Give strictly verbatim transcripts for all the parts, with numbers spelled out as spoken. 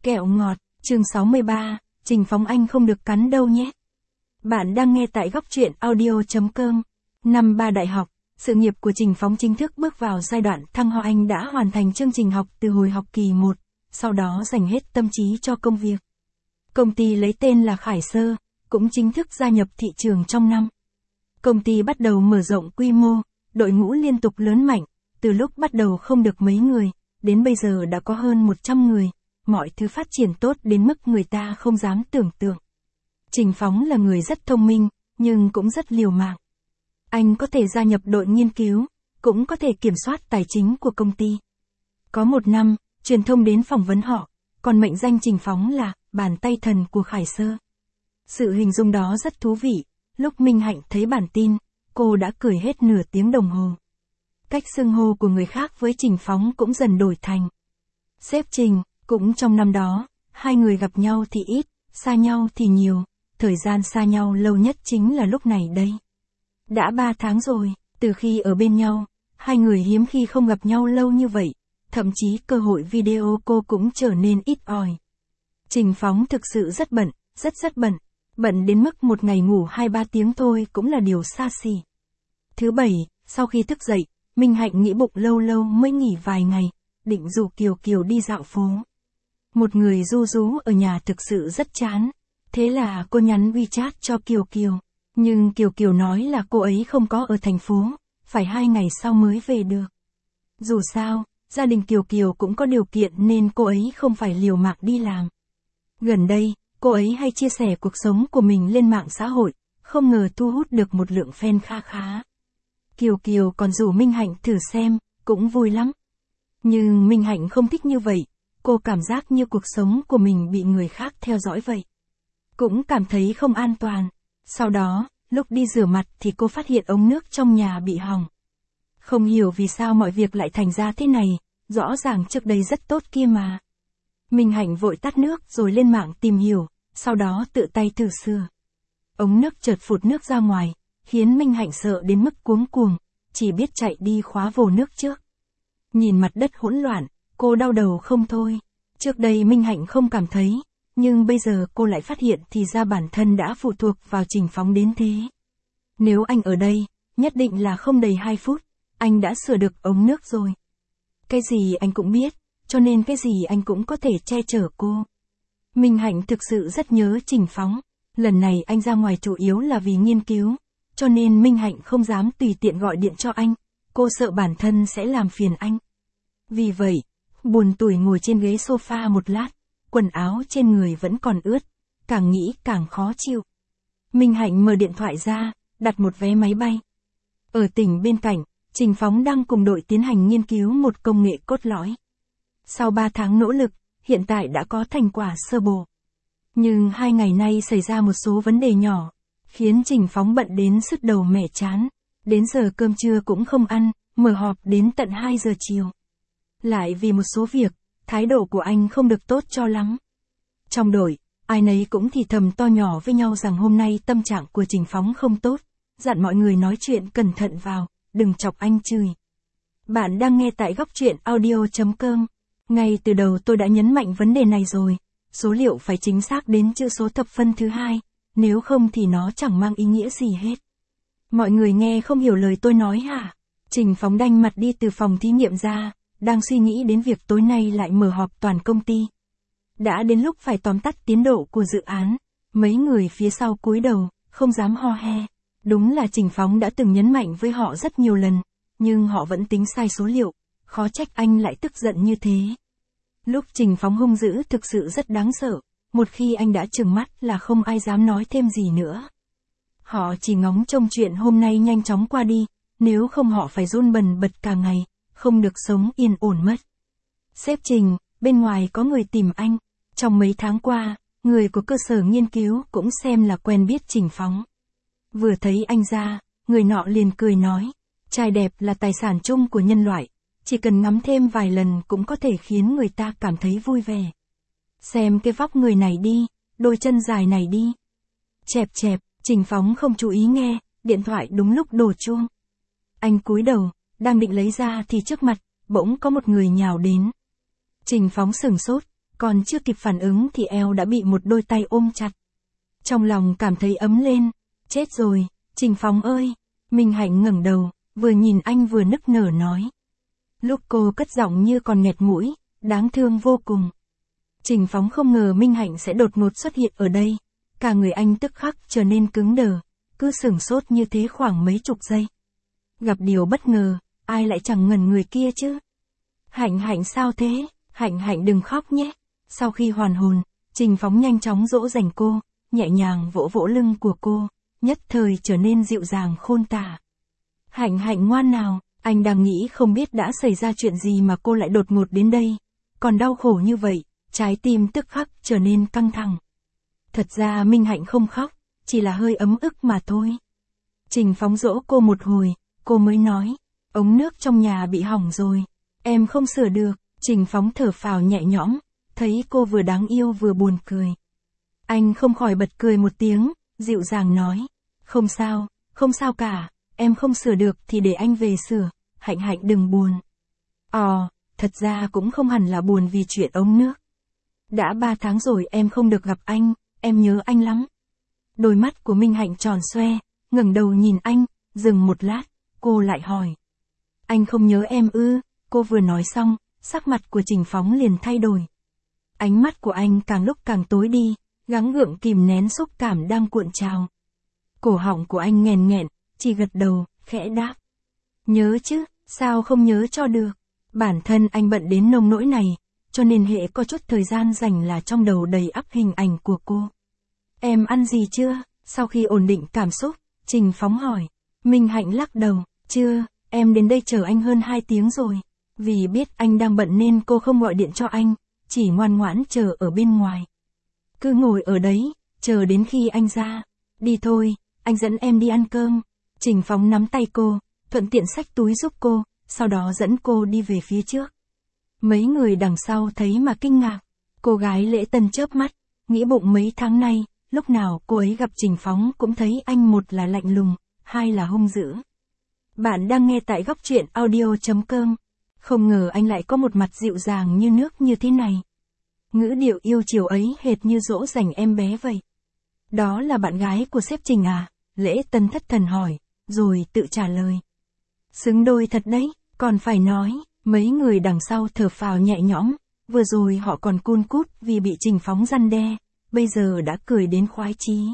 Kẹo ngọt, chương sáu mươi ba, Trình Phóng anh không được cắn đâu nhé. Bạn đang nghe tại góc truyện audio chấm com. Năm ba đại học, sự nghiệp của Trình Phóng chính thức bước vào giai đoạn thăng hoa. Anh đã hoàn thành chương trình học từ hồi học kỳ một, sau đó dành hết tâm trí cho công việc. Công ty lấy tên là Khải Sơ, cũng chính thức gia nhập thị trường trong năm. Công ty bắt đầu mở rộng quy mô, đội ngũ liên tục lớn mạnh, từ lúc bắt đầu không được mấy người, đến bây giờ đã có hơn một trăm người. Mọi thứ phát triển tốt đến mức người ta không dám tưởng tượng. Trình Phóng là người rất thông minh, nhưng cũng rất liều mạng. Anh có thể gia nhập đội nghiên cứu, cũng có thể kiểm soát tài chính của công ty. Có một năm, truyền thông đến phỏng vấn họ, còn mệnh danh Trình Phóng là bàn tay thần của Khải Sơ. Sự hình dung đó rất thú vị. Lúc Minh Hạnh thấy bản tin, cô đã cười hết nửa tiếng đồng hồ. Cách xưng hô của người khác với Trình Phóng cũng dần đổi thành sếp Trình. Cũng trong năm đó, hai người gặp nhau thì ít, xa nhau thì nhiều, thời gian xa nhau lâu nhất chính là lúc này đây. Đã ba tháng rồi, từ khi ở bên nhau, hai người hiếm khi không gặp nhau lâu như vậy, thậm chí cơ hội video cô cũng trở nên ít ỏi. Trình Phóng thực sự rất bận, rất rất bận, bận đến mức một ngày ngủ hai ba tiếng thôi cũng là điều xa xỉ. Thứ bảy, sau khi thức dậy, Minh Hạnh nghĩ bụng lâu lâu mới nghỉ vài ngày, định rủ Kiều Kiều đi dạo phố. Một người ru rú ở nhà thực sự rất chán. Thế là cô nhắn WeChat cho Kiều Kiều. Nhưng Kiều Kiều nói là cô ấy không có ở thành phố, phải hai ngày sau mới về được. Dù sao, gia đình Kiều Kiều cũng có điều kiện nên cô ấy không phải liều mạng đi làm. Gần đây, cô ấy hay chia sẻ cuộc sống của mình lên mạng xã hội, không ngờ thu hút được một lượng fan kha khá. Kiều Kiều còn rủ Minh Hạnh thử xem, cũng vui lắm. Nhưng Minh Hạnh không thích như vậy. Cô cảm giác như cuộc sống của mình bị người khác theo dõi vậy. Cũng cảm thấy không an toàn. Sau đó, lúc đi rửa mặt thì cô phát hiện ống nước trong nhà bị hỏng. Không hiểu vì sao mọi việc lại thành ra thế này, rõ ràng trước đây rất tốt kia mà. Minh Hạnh vội tắt nước rồi lên mạng tìm hiểu, sau đó tự tay thử sửa. Ống nước chợt phụt nước ra ngoài, khiến Minh Hạnh sợ đến mức cuống cuồng, chỉ biết chạy đi khóa vồ nước trước. Nhìn mặt đất hỗn loạn, cô đau đầu không thôi. Trước đây Minh Hạnh không cảm thấy, nhưng bây giờ cô lại phát hiện thì ra bản thân đã phụ thuộc vào Trình Phóng đến thế. Nếu anh ở đây, nhất định là không đầy hai phút, anh đã sửa được ống nước rồi. Cái gì anh cũng biết, cho nên cái gì anh cũng có thể che chở cô. Minh Hạnh thực sự rất nhớ Trình Phóng. Lần này anh ra ngoài chủ yếu là vì nghiên cứu, cho nên Minh Hạnh không dám tùy tiện gọi điện cho anh. Cô sợ bản thân sẽ làm phiền anh. Vì vậy, buồn tủi ngồi trên ghế sofa một lát, quần áo trên người vẫn còn ướt, càng nghĩ càng khó chịu. Minh Hạnh mở điện thoại ra, đặt một vé máy bay. Ở tỉnh bên cạnh, Trình Phóng đang cùng đội tiến hành nghiên cứu một công nghệ cốt lõi. Sau ba tháng nỗ lực, hiện tại đã có thành quả sơ bộ. Nhưng hai ngày nay xảy ra một số vấn đề nhỏ, khiến Trình Phóng bận đến sứt đầu mẻ trán. Đến giờ cơm trưa cũng không ăn, mở họp đến tận hai giờ chiều. Lại vì một số việc, thái độ của anh không được tốt cho lắm. Trong đội, ai nấy cũng thì thầm to nhỏ với nhau rằng hôm nay tâm trạng của Trình Phóng không tốt, dặn mọi người nói chuyện cẩn thận vào, đừng chọc anh chửi. Bạn đang nghe tại góc truyện audio chấm com. Ngay từ đầu tôi đã nhấn mạnh vấn đề này rồi, số liệu phải chính xác đến chữ số thập phân thứ hai, nếu không thì nó chẳng mang ý nghĩa gì hết. Mọi người nghe không hiểu lời tôi nói hả? Trình Phóng đanh mặt đi từ phòng thí nghiệm ra, đang suy nghĩ đến việc tối nay lại mở họp toàn công ty. Đã đến lúc phải tóm tắt tiến độ của dự án, mấy người phía sau cúi đầu, không dám ho he. Đúng là Trình Phóng đã từng nhấn mạnh với họ rất nhiều lần, nhưng họ vẫn tính sai số liệu, khó trách anh lại tức giận như thế. Lúc Trình Phóng hung dữ thực sự rất đáng sợ, một khi anh đã trừng mắt là không ai dám nói thêm gì nữa. Họ chỉ ngóng trông chuyện hôm nay nhanh chóng qua đi, nếu không họ phải run bần bật cả ngày, không được sống yên ổn mất. Sếp Trình, bên ngoài có người tìm anh. Trong mấy tháng qua, người của cơ sở nghiên cứu cũng xem là quen biết Trình Phóng. Vừa thấy anh ra, người nọ liền cười nói, trai đẹp là tài sản chung của nhân loại, chỉ cần ngắm thêm vài lần cũng có thể khiến người ta cảm thấy vui vẻ. Xem cái vóc người này đi, đôi chân dài này đi. Chẹp chẹp, Trình Phóng không chú ý nghe, điện thoại đúng lúc đổ chuông. Anh cúi đầu, đang định lấy ra thì trước mặt, bỗng có một người nhào đến. Trình Phóng sửng sốt, còn chưa kịp phản ứng thì eo đã bị một đôi tay ôm chặt. Trong lòng cảm thấy ấm lên, chết rồi, Trình Phóng ơi, Minh Hạnh ngẩng đầu, vừa nhìn anh vừa nức nở nói. Lúc cô cất giọng như còn nghẹt mũi, đáng thương vô cùng. Trình Phóng không ngờ Minh Hạnh sẽ đột ngột xuất hiện ở đây, cả người anh tức khắc trở nên cứng đờ, cứ sửng sốt như thế khoảng mấy chục giây. Gặp điều bất ngờ, ai lại chẳng ngẩn người kia chứ? Hạnh Hạnh sao thế? Hạnh Hạnh đừng khóc nhé. Sau khi hoàn hồn, Trình Phóng nhanh chóng dỗ dành cô, nhẹ nhàng vỗ vỗ lưng của cô, nhất thời trở nên dịu dàng khôn tả. Hạnh Hạnh ngoan nào, anh đang nghĩ không biết đã xảy ra chuyện gì mà cô lại đột ngột đến đây, còn đau khổ như vậy, trái tim tức khắc trở nên căng thẳng. Thật ra Minh Hạnh không khóc, chỉ là hơi ấm ức mà thôi. Trình Phóng dỗ cô một hồi, cô mới nói, ống nước trong nhà bị hỏng rồi, em không sửa được. Trình Phóng thở phào nhẹ nhõm, thấy cô vừa đáng yêu vừa buồn cười. Anh không khỏi bật cười một tiếng, dịu dàng nói, không sao, không sao cả, em không sửa được thì để anh về sửa, Hạnh Hạnh đừng buồn. Ồ, thật ra cũng không hẳn là buồn vì chuyện ống nước. Đã ba tháng rồi em không được gặp anh, em nhớ anh lắm. Đôi mắt của Minh Hạnh tròn xoe, ngẩng đầu nhìn anh, dừng một lát, cô lại hỏi. Anh không nhớ em ư? Cô vừa nói xong, sắc mặt của Trình Phóng liền thay đổi. Ánh mắt của anh càng lúc càng tối đi, gắng gượng kìm nén xúc cảm đang cuộn trào. Cổ họng của anh nghèn nghẹn, chỉ gật đầu, khẽ đáp. Nhớ chứ, sao không nhớ cho được. Bản thân anh bận đến nông nỗi này, cho nên hệ có chút thời gian rảnh là trong đầu đầy ắp hình ảnh của cô. Em ăn gì chưa? Sau khi ổn định cảm xúc, Trình Phóng hỏi. Minh Hạnh lắc đầu, chưa, em đến đây chờ anh hơn hai tiếng rồi. Vì biết anh đang bận nên cô không gọi điện cho anh, chỉ ngoan ngoãn chờ ở bên ngoài. Cứ ngồi ở đấy, chờ đến khi anh ra. Đi thôi, anh dẫn em đi ăn cơm. Trình Phóng nắm tay cô, thuận tiện xách túi giúp cô, sau đó dẫn cô đi về phía trước. Mấy người đằng sau thấy mà kinh ngạc. Cô gái Lễ Tân chớp mắt, nghĩ bụng mấy tháng nay, lúc nào cô ấy gặp Trình Phóng cũng thấy anh một là lạnh lùng, hai là hung dữ. Bạn đang nghe tại góc truyện audio chấm com. Không ngờ anh lại có một mặt dịu dàng như nước như thế này. Ngữ điệu yêu chiều ấy hệt như dỗ dành em bé vậy. Đó là bạn gái của sếp Trình à? Lễ Tân thất thần hỏi, rồi tự trả lời. Xứng đôi thật đấy, còn phải nói, mấy người đằng sau thở phào nhẹ nhõm, vừa rồi họ còn cun cút vì bị Trình Phóng răn đe, bây giờ đã cười đến khoái chí.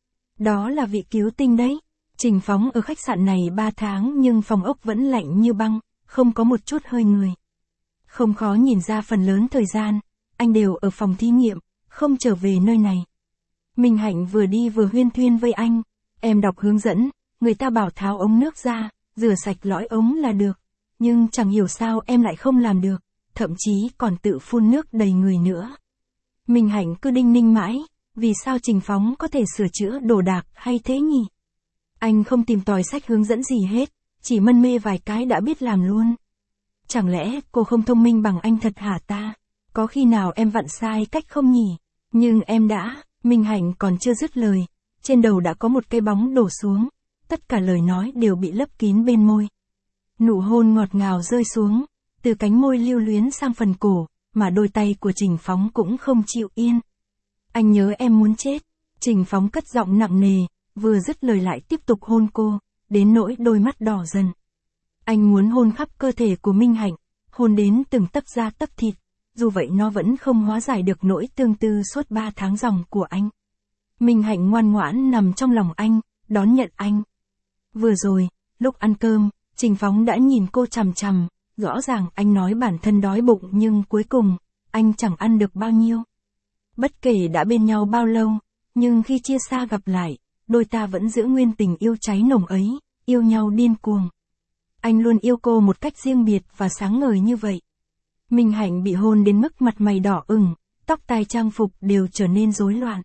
Đó là vị cứu tinh đấy. Trình Phóng ở khách sạn này ba tháng nhưng phòng ốc vẫn lạnh như băng, không có một chút hơi người. Không khó nhìn ra phần lớn thời gian, anh đều ở phòng thí nghiệm, không trở về nơi này. Minh Hạnh vừa đi vừa huyên thuyên với anh, em đọc hướng dẫn, người ta bảo tháo ống nước ra, rửa sạch lõi ống là được. Nhưng chẳng hiểu sao em lại không làm được, thậm chí còn tự phun nước đầy người nữa. Minh Hạnh cứ đinh ninh mãi, vì sao Trình Phóng có thể sửa chữa đồ đạc hay thế nhỉ? Anh không tìm tòi sách hướng dẫn gì hết, chỉ mân mê vài cái đã biết làm luôn. Chẳng lẽ cô không thông minh bằng anh thật hả ta? Có khi nào em vặn sai cách không nhỉ? Nhưng em đã, Minh Hạnh còn chưa dứt lời, trên đầu đã có một cái bóng đổ xuống, tất cả lời nói đều bị lấp kín bên môi. Nụ hôn ngọt ngào rơi xuống, từ cánh môi lưu luyến sang phần cổ, mà đôi tay của Trình Phóng cũng không chịu yên. Anh nhớ em muốn chết. Trình Phóng cất giọng nặng nề, vừa dứt lời lại tiếp tục hôn cô, đến nỗi đôi mắt đỏ dần. Anh muốn hôn khắp cơ thể của Minh Hạnh, hôn đến từng tấc da tấc thịt, dù vậy nó vẫn không hóa giải được nỗi tương tư suốt ba tháng dòng của anh. Minh Hạnh ngoan ngoãn nằm trong lòng anh, đón nhận anh. Vừa rồi, lúc ăn cơm, Trình Phóng đã nhìn cô chằm chằm, rõ ràng anh nói bản thân đói bụng nhưng cuối cùng, anh chẳng ăn được bao nhiêu. Bất kể đã bên nhau bao lâu, nhưng khi chia xa gặp lại, đôi ta vẫn giữ nguyên tình yêu cháy nồng ấy, yêu nhau điên cuồng. Anh luôn yêu cô một cách riêng biệt và sáng ngời như vậy. Minh Hạnh bị hôn đến mức mặt mày đỏ ửng, tóc tai trang phục đều trở nên rối loạn.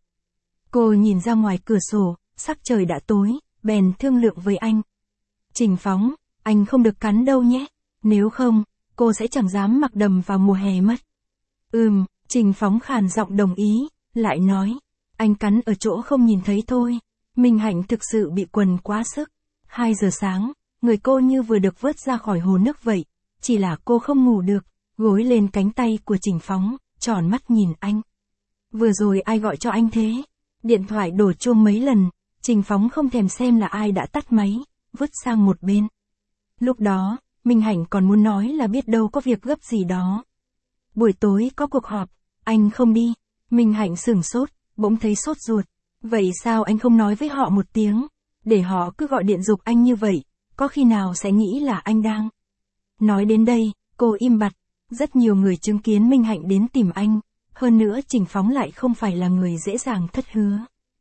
Cô nhìn ra ngoài cửa sổ, sắc trời đã tối, bèn thương lượng với anh. Trình Phóng, anh không được cắn đâu nhé, nếu không, cô sẽ chẳng dám mặc đầm vào mùa hè mất. Ừm, Trình Phóng khàn giọng đồng ý, lại nói, anh cắn ở chỗ không nhìn thấy thôi. Minh Hạnh thực sự bị quần quá sức. Hai giờ sáng, người cô như vừa được vớt ra khỏi hồ nước vậy, chỉ là cô không ngủ được, gối lên cánh tay của Trình Phóng, tròn mắt nhìn anh. Vừa rồi ai gọi cho anh thế? Điện thoại đổ chuông mấy lần, Trình Phóng không thèm xem là ai đã tắt máy, vứt sang một bên. Lúc đó, Minh Hạnh còn muốn nói là biết đâu có việc gấp gì đó. Buổi tối có cuộc họp, anh không đi. Minh Hạnh sửng sốt, bỗng thấy sốt ruột. Vậy sao anh không nói với họ một tiếng? Để họ cứ gọi điện giục anh như vậy, có khi nào sẽ nghĩ là anh đang... Nói đến đây, cô im bặt. Rất nhiều người chứng kiến Minh Hạnh đến tìm anh. Hơn nữa Trình Phóng lại không phải là người dễ dàng thất hứa.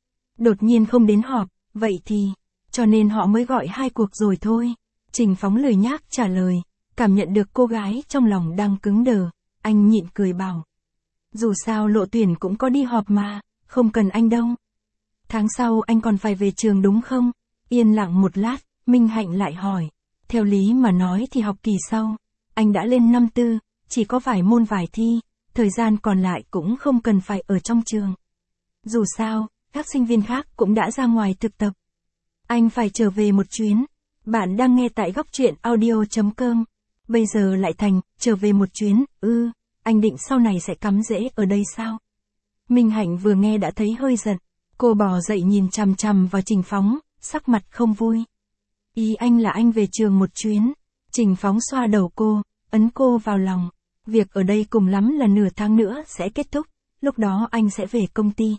Đột nhiên không đến họp, vậy thì... Cho nên họ mới gọi hai cuộc rồi thôi. Trình Phóng lười nhác trả lời. Cảm nhận được cô gái trong lòng đang cứng đờ. Anh nhịn cười bảo. Dù sao Lộ Tuyển cũng có đi họp mà, không cần anh đâu. Tháng sau anh còn phải về trường đúng không? Yên lặng một lát, Minh Hạnh lại hỏi. Theo lý mà nói thì học kỳ sau, anh đã lên năm tư, chỉ có vài môn vài thi, thời gian còn lại cũng không cần phải ở trong trường. Dù sao, các sinh viên khác cũng đã ra ngoài thực tập. Anh phải trở về một chuyến. Bạn đang nghe tại góc truyện audio chấm com. Bây giờ lại thành, trở về một chuyến, ư, ừ, anh định sau này sẽ cắm rễ ở đây sao? Minh Hạnh vừa nghe đã thấy hơi giận. Cô bò dậy nhìn chằm chằm vào Trình Phóng, sắc mặt không vui. Ý anh là anh về trường một chuyến. Trình Phóng xoa đầu cô, ấn cô vào lòng. Việc ở đây cùng lắm là nửa tháng nữa sẽ kết thúc, lúc đó anh sẽ về công ty.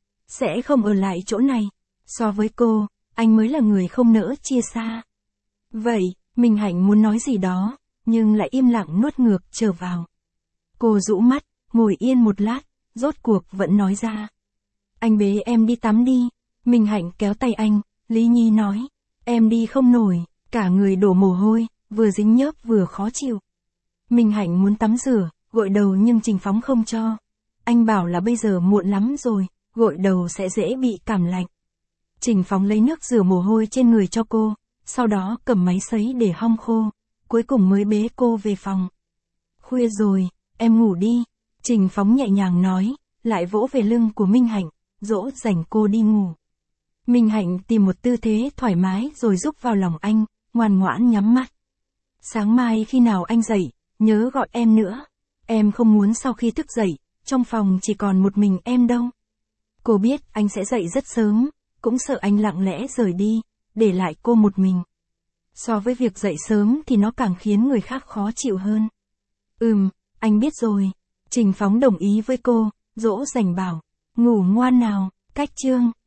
Sẽ không ở lại chỗ này. So với cô, anh mới là người không nỡ chia xa. Vậy, Minh Hạnh muốn nói gì đó, nhưng lại im lặng nuốt ngược trở vào. Cô rũ mắt, ngồi yên một lát, rốt cuộc vẫn nói ra. Anh bế em đi tắm đi. Minh Hạnh kéo tay anh, Lý Nhi nói. Em đi không nổi, cả người đổ mồ hôi, vừa dính nhớp vừa khó chịu. Minh Hạnh muốn tắm rửa, gội đầu nhưng Trình Phóng không cho. Anh bảo là bây giờ muộn lắm rồi, gội đầu sẽ dễ bị cảm lạnh. Trình Phóng lấy nước rửa mồ hôi trên người cho cô, sau đó cầm máy sấy để hong khô, cuối cùng mới bế cô về phòng. Khuya rồi, em ngủ đi. Trình Phóng nhẹ nhàng nói, lại vỗ về lưng của Minh Hạnh, dỗ dành cô đi ngủ. Minh Hạnh tìm một tư thế thoải mái rồi rúc vào lòng anh, ngoan ngoãn nhắm mắt. Sáng mai khi nào anh dậy, nhớ gọi em nữa. Em không muốn sau khi thức dậy, trong phòng chỉ còn một mình em đâu. Cô biết anh sẽ dậy rất sớm, cũng sợ anh lặng lẽ rời đi, để lại cô một mình. So với việc dậy sớm thì nó càng khiến người khác khó chịu hơn. Ừm, anh biết rồi. Trình Phóng đồng ý với cô, dỗ dành bảo. Ngủ ngoan nào, cách chương.